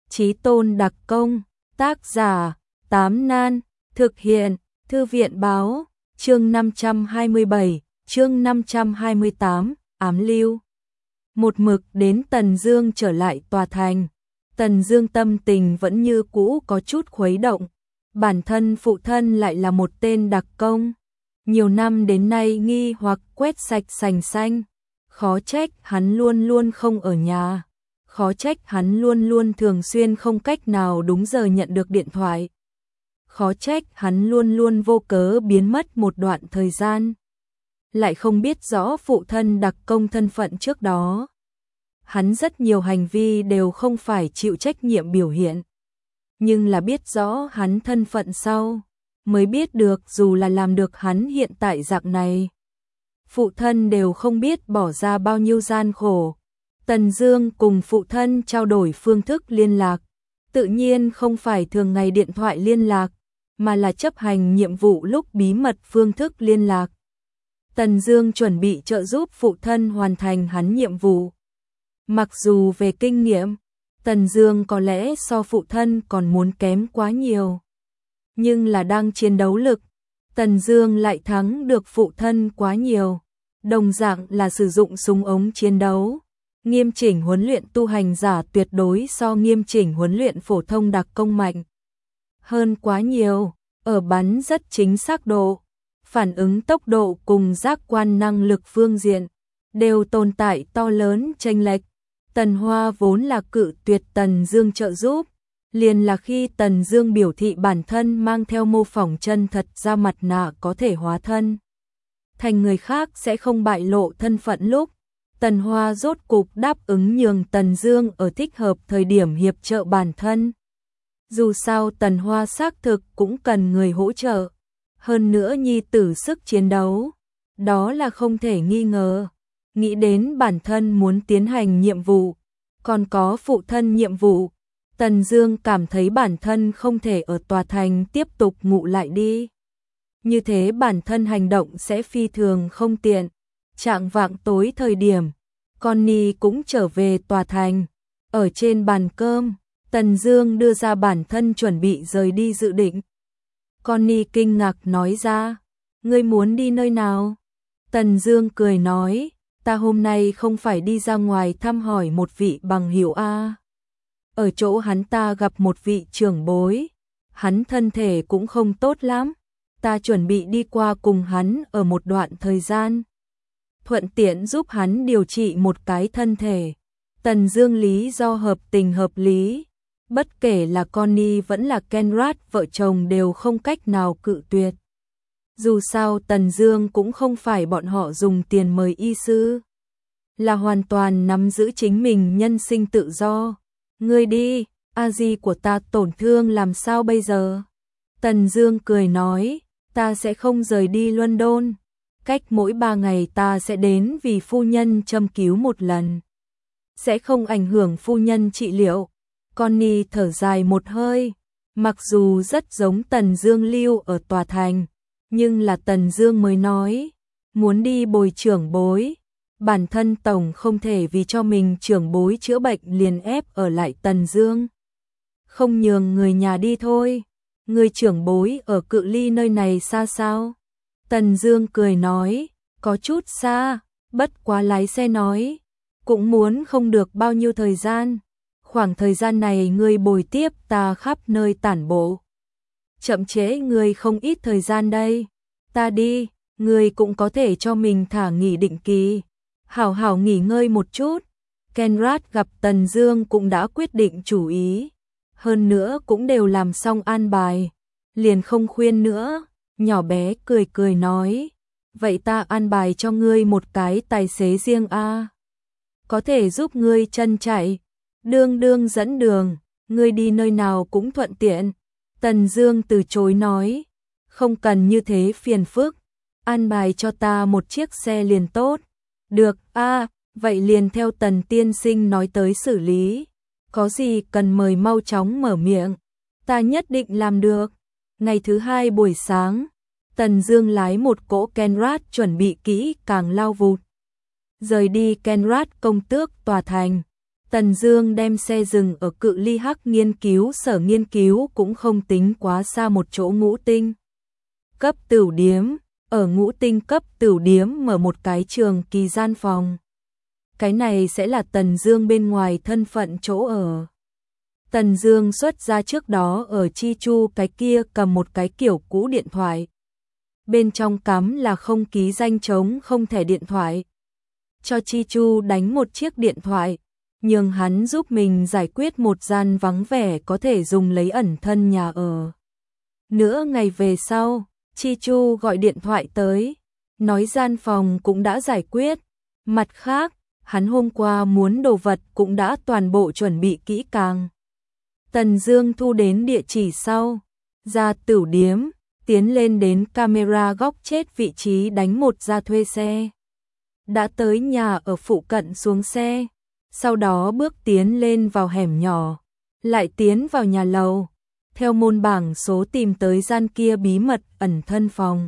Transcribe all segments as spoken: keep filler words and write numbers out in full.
Chí Tôn đặc công, tác giả, Tám Nan, thực hiện, Thư viện báo, chương năm trăm hai mươi bảy, chương năm trăm hai mươi tám, ám lưu. Một mực đến Tần Dương trở lại tòa thành. Tần Dương tâm tình vẫn như cũ có chút khuấy động. Bản thân phụ thân lại là một tên đặc công. Nhiều năm đến nay nghi hoặc quét sạch sành xanh. Khó trách hắn luôn luôn không ở nhà. Khó trách hắn luôn luôn thường xuyên không cách nào đúng giờ nhận được điện thoại. Khó trách hắn luôn luôn vô cớ biến mất một đoạn thời gian. Lại không biết rõ phụ thân đặc công thân phận trước đó. Hắn rất nhiều hành vi đều không phải chịu trách nhiệm biểu hiện. Nhưng là biết rõ hắn thân phận sau, mới biết được dù là làm được hắn hiện tại dạng này. Phụ thân đều không biết bỏ ra bao nhiêu gian khổ. Tần Dương cùng phụ thân trao đổi phương thức liên lạc. Tự nhiên không phải thường ngày điện thoại liên lạc, mà là chấp hành nhiệm vụ lúc bí mật phương thức liên lạc. Tần Dương chuẩn bị trợ giúp phụ thân hoàn thành hắn nhiệm vụ. Mặc dù về kinh nghiệm, Tần Dương có lẽ so phụ thân còn muốn kém quá nhiều. Nhưng là đang chiến đấu lực, Tần Dương lại thắng được phụ thân quá nhiều. Đồng dạng là sử dụng súng ống chiến đấu. Nghiêm chỉnh huấn luyện tu hành giả tuyệt đối so nghiêm chỉnh huấn luyện phổ thông đặc công mạnh hơn quá nhiều, ở bắn rất chính xác độ, phản ứng tốc độ cùng giác quan năng lực phương diện đều tồn tại to lớn chênh lệch. Tần Hoa vốn là cự tuyệt Tần Dương trợ giúp, liền là khi Tần Dương biểu thị bản thân mang theo mô phỏng chân thật ra mặt nạ có thể hóa thân thành người khác sẽ không bại lộ thân phận lúc, Tần Hoa rốt cục đáp ứng nhường Tần Dương ở thích hợp thời điểm hiệp trợ bản thân. Dù sao Tần Hoa xác thực cũng cần người hỗ trợ, hơn nữa nhi tử sức chiến đấu, đó là không thể nghi ngờ. Nghĩ đến bản thân muốn tiến hành nhiệm vụ, còn có phụ thân nhiệm vụ, Tần Dương cảm thấy bản thân không thể ở tòa thành tiếp tục ngủ lại đi. Như thế bản thân hành động sẽ phi thường không tiện. Chạng vạng tối thời điểm, Connie cũng trở về tòa thành. Ở trên bàn cơm, Tần Dương đưa ra bản thân chuẩn bị rời đi dự định. Connie kinh ngạc nói ra, ngươi muốn đi nơi nào? Tần Dương cười nói, ta hôm nay không phải đi ra ngoài thăm hỏi một vị bằng hữu a. Ở chỗ hắn ta gặp một vị trưởng bối, hắn thân thể cũng không tốt lắm, ta chuẩn bị đi qua cùng hắn ở một đoạn thời gian, thuận tiện giúp hắn điều trị một cái thân thể. Tần Dương lý do hợp tình hợp lý, bất kể là Connie vẫn là Kenrad vợ chồng đều không cách nào cự tuyệt. Dù sao Tần Dương cũng không phải bọn họ dùng tiền mời y sư, là hoàn toàn nắm giữ chính mình nhân sinh tự do. Ngươi đi, a di của ta tổn thương làm sao bây giờ? Tần Dương cười nói, ta sẽ không rời đi London. Cách mỗi ba ngày ta sẽ đến vì phu nhân châm cứu một lần. Sẽ không ảnh hưởng phu nhân trị liệu. Connie thở dài một hơi. Mặc dù rất giống Tần Dương lưu ở tòa thành, nhưng là Tần Dương mới nói, muốn đi bồi trưởng bối. Bản thân tổng không thể vì cho mình trưởng bối chữa bệnh liền ép ở lại Tần Dương. Không nhường người nhà đi thôi. Người trưởng bối ở cự ly nơi này xa sao? Tần Dương cười nói, có chút xa, bất quá lái xe nói, cũng muốn không được bao nhiêu thời gian. Khoảng thời gian này ngươi bồi tiếp ta khắp nơi tản bộ. Chậm trễ ngươi không ít thời gian đây. Ta đi, ngươi cũng có thể cho mình thả nghỉ định kỳ. Hảo hảo nghỉ ngơi một chút. Kenrad gặp Tần Dương cũng đã quyết định chủ ý. Hơn nữa cũng đều làm xong an bài. Liền không khuyên nữa. Nhỏ bé cười cười nói, vậy ta an bài cho ngươi một cái tài xế riêng a, có thể giúp ngươi chân chạy, đương đương dẫn đường, ngươi đi nơi nào cũng thuận tiện. Tần Dương từ chối nói, không cần như thế phiền phức, an bài cho ta một chiếc xe liền tốt. Được a, vậy liền theo Tần tiên sinh nói tới xử lý, có gì cần mời mau chóng mở miệng, ta nhất định làm được. Ngày thứ hai buổi sáng, Tần Dương lái một cỗ Kenrad chuẩn bị kỹ càng lao vụt. Rời đi Kenrad công tước tòa thành, Tần Dương đem xe dừng ở cự ly Hắc nghiên cứu sở nghiên cứu cũng không tính quá xa một chỗ ngũ tinh cấp tửu điếm, ở ngũ tinh cấp tửu điếm mở một cái trường kỳ gian phòng. Cái này sẽ là Tần Dương bên ngoài thân phận chỗ ở. Tần Dương xuất ra trước đó ở Chi Chu cái kia cầm một cái kiểu cũ điện thoại. Bên trong cắm là không ký danh trống không thẻ điện thoại. Cho Chi Chu đánh một chiếc điện thoại, nhường hắn giúp mình giải quyết một gian vắng vẻ có thể dùng lấy ẩn thân nhà ở. Nửa ngày về sau, Chi Chu gọi điện thoại tới, nói gian phòng cũng đã giải quyết. Mặt khác, hắn hôm qua muốn đồ vật cũng đã toàn bộ chuẩn bị kỹ càng. Tần Dương thu đến địa chỉ sau, ra tửu điếm, tiến lên đến camera góc chết vị trí đánh một ra thuê xe. Đã tới nhà ở phụ cận xuống xe, sau đó bước tiến lên vào hẻm nhỏ, lại tiến vào nhà lầu, theo môn bảng số tìm tới gian kia bí mật ẩn thân phòng.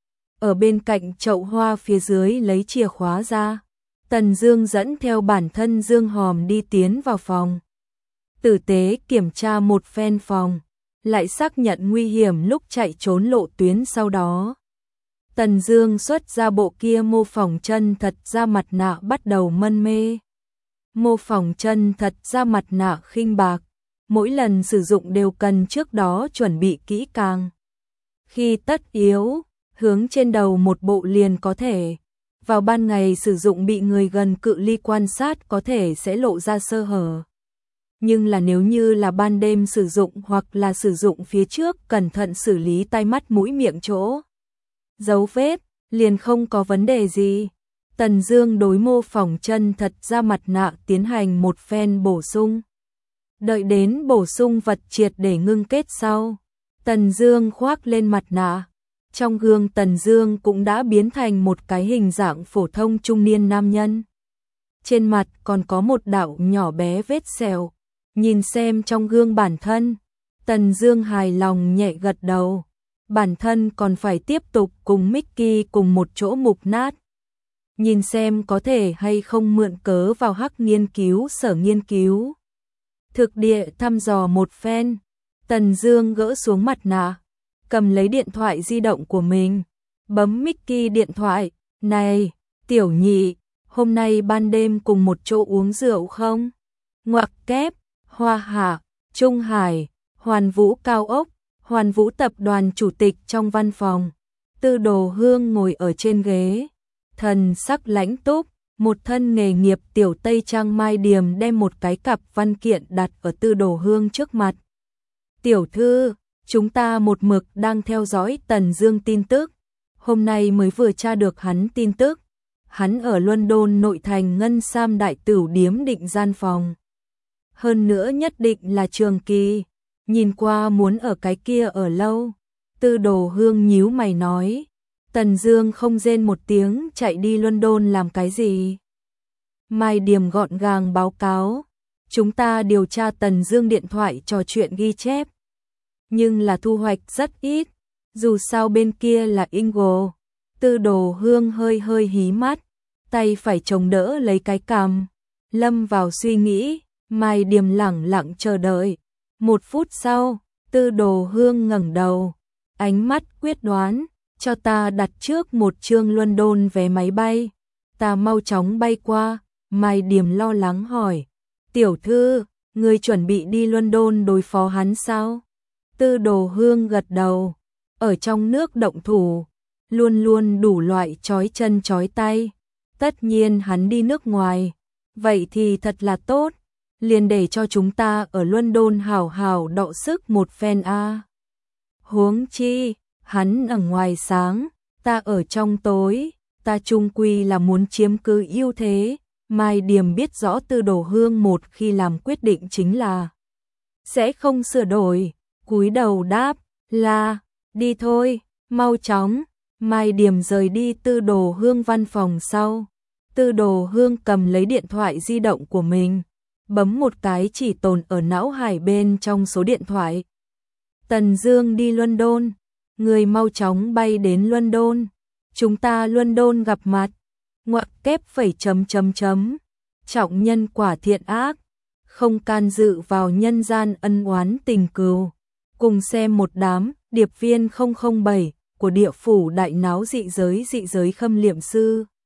Ở bên cạnh chậu hoa phía dưới lấy chìa khóa ra, Tần Dương dẫn theo bản thân Dương Hòm đi tiến vào phòng. Tử tế kiểm tra một phen phòng, lại xác nhận nguy hiểm lúc chạy trốn lộ tuyến sau đó. Tần Dương xuất ra bộ kia mô phỏng chân thật ra mặt nạ bắt đầu mân mê. Mô phỏng chân thật ra mặt nạ khinh bạc, mỗi lần sử dụng đều cần trước đó chuẩn bị kỹ càng. Khi tất yếu, hướng trên đầu một bộ liền có thể. Vào ban ngày sử dụng bị người gần cự ly quan sát có thể sẽ lộ ra sơ hở. Nhưng là nếu như là ban đêm sử dụng hoặc là sử dụng phía trước cẩn thận xử lý tai mắt mũi miệng chỗ dấu vết, liền không có vấn đề gì. Tần Dương đối mô phỏng chân thật ra mặt nạ tiến hành một phen bổ sung. Đợi đến bổ sung vật triệt để ngưng kết sau, Tần Dương khoác lên mặt nạ. Trong gương Tần Dương cũng đã biến thành một cái hình dạng phổ thông trung niên nam nhân. Trên mặt còn có một đạo nhỏ bé vết sẹo. Nhìn xem trong gương bản thân, Tần Dương hài lòng nhẹ gật đầu. Bản thân còn phải tiếp tục cùng Mickey cùng một chỗ mục nát. Nhìn xem có thể hay không mượn cớ vào Hắc nghiên cứu sở nghiên cứu. Thực địa thăm dò một phen, Tần Dương gỡ xuống mặt nạ, cầm lấy điện thoại di động của mình, bấm Mickey điện thoại. Này, tiểu nhị, hôm nay ban đêm cùng một chỗ uống rượu không? Ngoặc kép, Hoa Hạ, Trung Hải, Hoàn Vũ Cao ốc, Hoàn Vũ tập đoàn chủ tịch trong văn phòng. Tư Đồ Hương ngồi ở trên ghế, thần sắc lãnh túc, một thân nghề nghiệp tiểu tây trang Mai Điềm đem một cái cặp văn kiện đặt ở Tư Đồ Hương trước mặt. Tiểu thư, chúng ta một mực đang theo dõi Tần Dương tin tức, hôm nay mới vừa tra được hắn tin tức. Hắn ở London nội thành Ngân Sam đại tửu điếm định gian phòng. Hơn nữa nhất định là trường kỳ, nhìn qua muốn ở cái kia ở lâu. Tư Đồ Hương nhíu mày nói, Tần Dương không rên một tiếng chạy đi London làm cái gì? Mai Điềm gọn gàng báo cáo, chúng ta điều tra Tần Dương điện thoại trò chuyện ghi chép, nhưng là thu hoạch rất ít, dù sao bên kia là Ingo. Tư Đồ Hương hơi hơi hí mắt, tay phải chống đỡ lấy cái cằm, lâm vào suy nghĩ. Mai Điềm lẳng lặng chờ đợi. Một phút sau, Tư Đồ Hương ngẩng đầu, ánh mắt quyết đoán, cho ta đặt trước một chương London vé máy bay, ta mau chóng bay qua. Mai Điềm lo lắng hỏi, tiểu thư, ngươi chuẩn bị đi London đối phó hắn sao? Tư Đồ Hương gật đầu, ở trong nước động thủ, luôn luôn đủ loại chói chân chói tay, tất nhiên hắn đi nước ngoài, vậy thì thật là tốt. Liền để cho chúng ta ở London hào hào đọ sức một phen a. Huống chi, hắn ở ngoài sáng, ta ở trong tối, ta chung quy là muốn chiếm cứ ưu thế. Mai Điềm biết rõ Tư Đồ Hương một khi làm quyết định chính là sẽ không sửa đổi, cúi đầu đáp là đi thôi, mau chóng. Mai Điềm rời đi Tư Đồ Hương văn phòng sau. Tư Đồ Hương cầm lấy điện thoại di động của mình, bấm một cái chỉ tồn ở não hải bên trong số điện thoại. Tần Dương đi London, người mau chóng bay đến London, chúng ta London gặp mặt. Ngoặc kép phẩy chấm chấm chấm, trọng nhân quả thiện ác, không can dự vào nhân gian ân oán tình cừu. Cùng xem một đám điệp viên không không bảy của địa phủ đại náo dị giới dị giới khâm liệm sư.